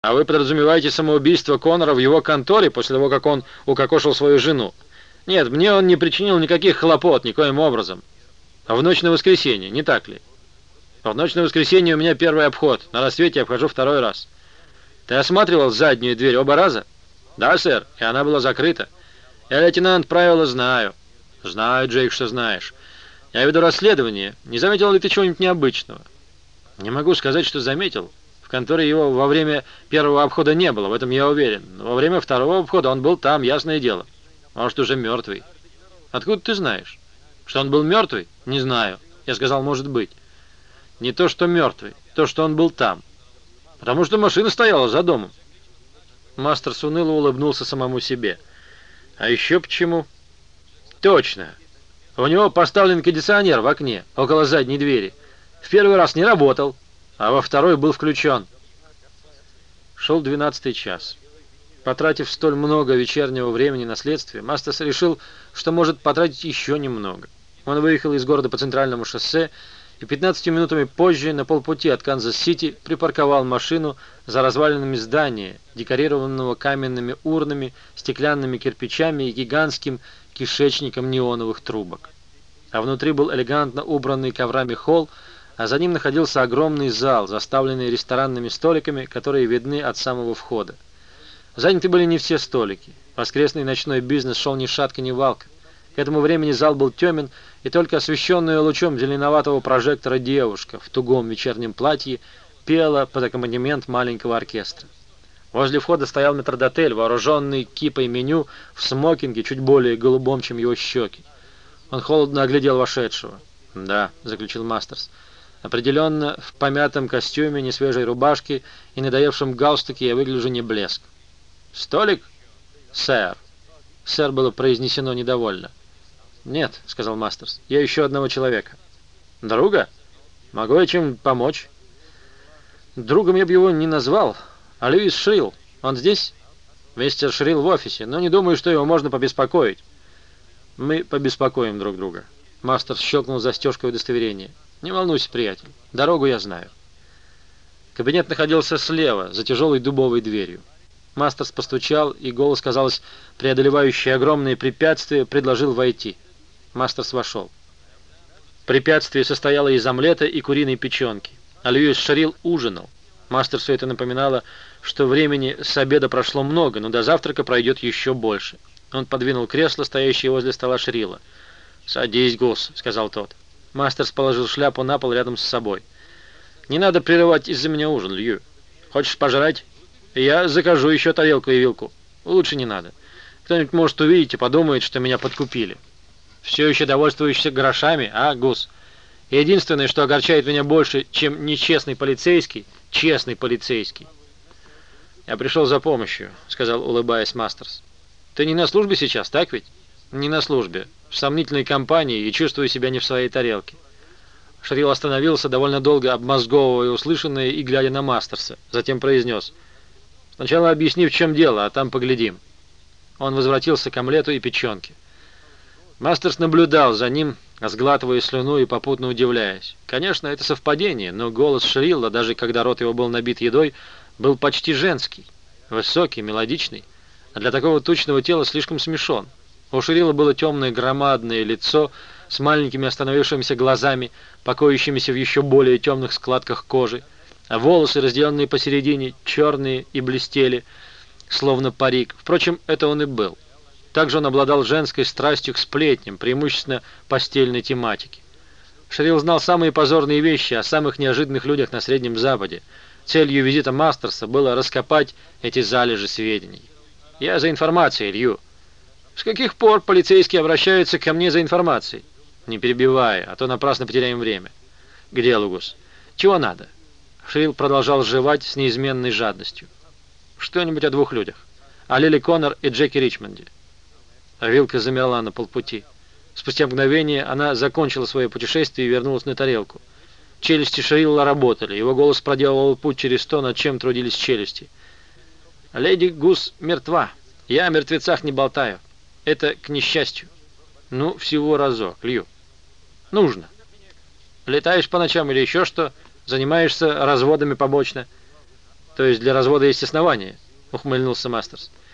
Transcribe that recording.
А вы подразумеваете самоубийство Коннора в его конторе после того, как он укокошил свою жену? Нет, мне он не причинил никаких хлопот, никоим образом. А в ночь на воскресенье, не так ли? В ночь на воскресенье у меня первый обход. На рассвете я обхожу второй раз. Ты осматривал заднюю дверь оба раза? Да, сэр, и она была закрыта. Я, лейтенант, правила знаю. Знаю, Джейк, что знаешь. Я веду расследование. Не заметил ли ты чего-нибудь необычного? Не могу сказать, что заметил. В конторе его во время первого обхода не было, в этом я уверен. Но во время второго обхода он был там, ясное дело. Может, уже мертвый. Откуда ты знаешь? Что он был мертвый? Не знаю. Я сказал, может быть. Не то, что мертвый, то, что он был там. Потому что машина стояла за домом. Мастерс уныло улыбнулся самому себе. А еще почему? Точно. У него поставлен кондиционер в окне, около задней двери. В первый раз не работал, а во второй был включен. Шел 12-й час. Потратив столь много вечернего времени на следствие, Мастерс решил, что может потратить еще немного. Он выехал из города по центральному шоссе и 15 минутами позже, на полпути от Канзас-Сити, припарковал машину за развалинами здания, декорированного каменными урнами, стеклянными кирпичами и гигантским кишечником неоновых трубок. А внутри был элегантно убранный коврами холл, а за ним находился огромный зал, заставленный ресторанными столиками, которые видны от самого входа. Заняты были не все столики. Воскресный ночной бизнес шел ни шатка, ни валка. К этому времени зал был темен, и только освещенная лучом зеленоватого прожектора девушка в тугом вечернем платье пела под аккомпанемент маленького оркестра. Возле входа стоял метрдотель, вооруженный кипой меню, в смокинге, чуть более голубом, чем его щеки. Он холодно оглядел вошедшего. «Да», — заключил Мастерс, — «определенно, в помятом костюме, несвежей рубашке и надоевшем галстуке я выгляжу не блеск». «Столик?» «Сэр». «Сэр» было произнесено недовольно. «Нет», — сказал Мастерс, — «я ищу одного человека». «Друга? Могу я чем помочь?» «Другом я бы его не назвал. А Льюис Шрилл, он здесь?» «Мистер Шрилл в офисе, но не думаю, что его можно побеспокоить». «Мы побеспокоим друг друга». Мастерс щелкнул застежкой удостоверения. «Не волнуйся, приятель, дорогу я знаю». Кабинет находился слева, за тяжелой дубовой дверью. Мастерс постучал, и голос, казалось, преодолевающий огромные препятствия, предложил войти. Мастерс вошел. Препятствие состояло из омлета и куриной печенки, а Льюис Шрилл ужинал. Мастерсу это напоминало, что времени с обеда прошло много, но до завтрака пройдет еще больше. Он подвинул кресло, стоящее возле стола Шрилла. «Садись, Гус», — сказал тот. Мастерс положил шляпу на пол рядом с собой. «Не надо прерывать из-за меня ужин, Лью. Хочешь пожрать? Я закажу еще тарелку и вилку. Лучше не надо. Кто-нибудь может увидеть и подумает, что меня подкупили. Все еще довольствуешься грошами, а, Гус? Единственное, что огорчает меня больше, чем нечестный полицейский, честный полицейский». «Я пришел за помощью», — сказал, улыбаясь Мастерс. «Ты не на службе сейчас, так ведь?» «Не на службе. В сомнительной компании и чувствую себя не в своей тарелке». Шрилл остановился, довольно долго обмозговывая услышанное и глядя на Мастерса. Затем произнес: «Сначала объясни, в чем дело, а там поглядим». Он возвратился к омлету и печенке. Мастерс наблюдал за ним, сглатывая слюну и попутно удивляясь. Конечно, это совпадение, но голос Шрилла, даже когда рот его был набит едой, был почти женский, высокий, мелодичный, а для такого тучного тела слишком смешон. У Шрилла было темное громадное лицо с маленькими остановившимися глазами, покоящимися в еще более темных складках кожи, а волосы, разделенные посередине, черные и блестели, словно парик. Впрочем, это он и был. Также он обладал женской страстью к сплетням, преимущественно постельной тематике. Шрилл знал самые позорные вещи о самых неожиданных людях на Среднем Западе. Целью визита Мастерса было раскопать эти залежи сведений. «Я за информацией, Лью». «С каких пор полицейские обращаются ко мне за информацией?» «Не перебивай, а то напрасно потеряем время». «К делу, Гус. Чего надо?» Шрилл продолжал жевать с неизменной жадностью. «Что-нибудь о двух людях. О Лили Коннор и Джеки Ричмонде». Вилка замерла на полпути. Спустя мгновение она закончила свое путешествие и вернулась на тарелку. Челюсти Шрилла работали. Его голос проделывал путь через то, над чем трудились челюсти. «Леди Гус мертва. Я о мертвецах не болтаю. Это к несчастью». «Ну, всего разок, Лью». «Нужно». «Летаешь по ночам или еще что? Занимаешься разводами побочно?» То есть для развода есть основания, ухмыльнулся Мастерс.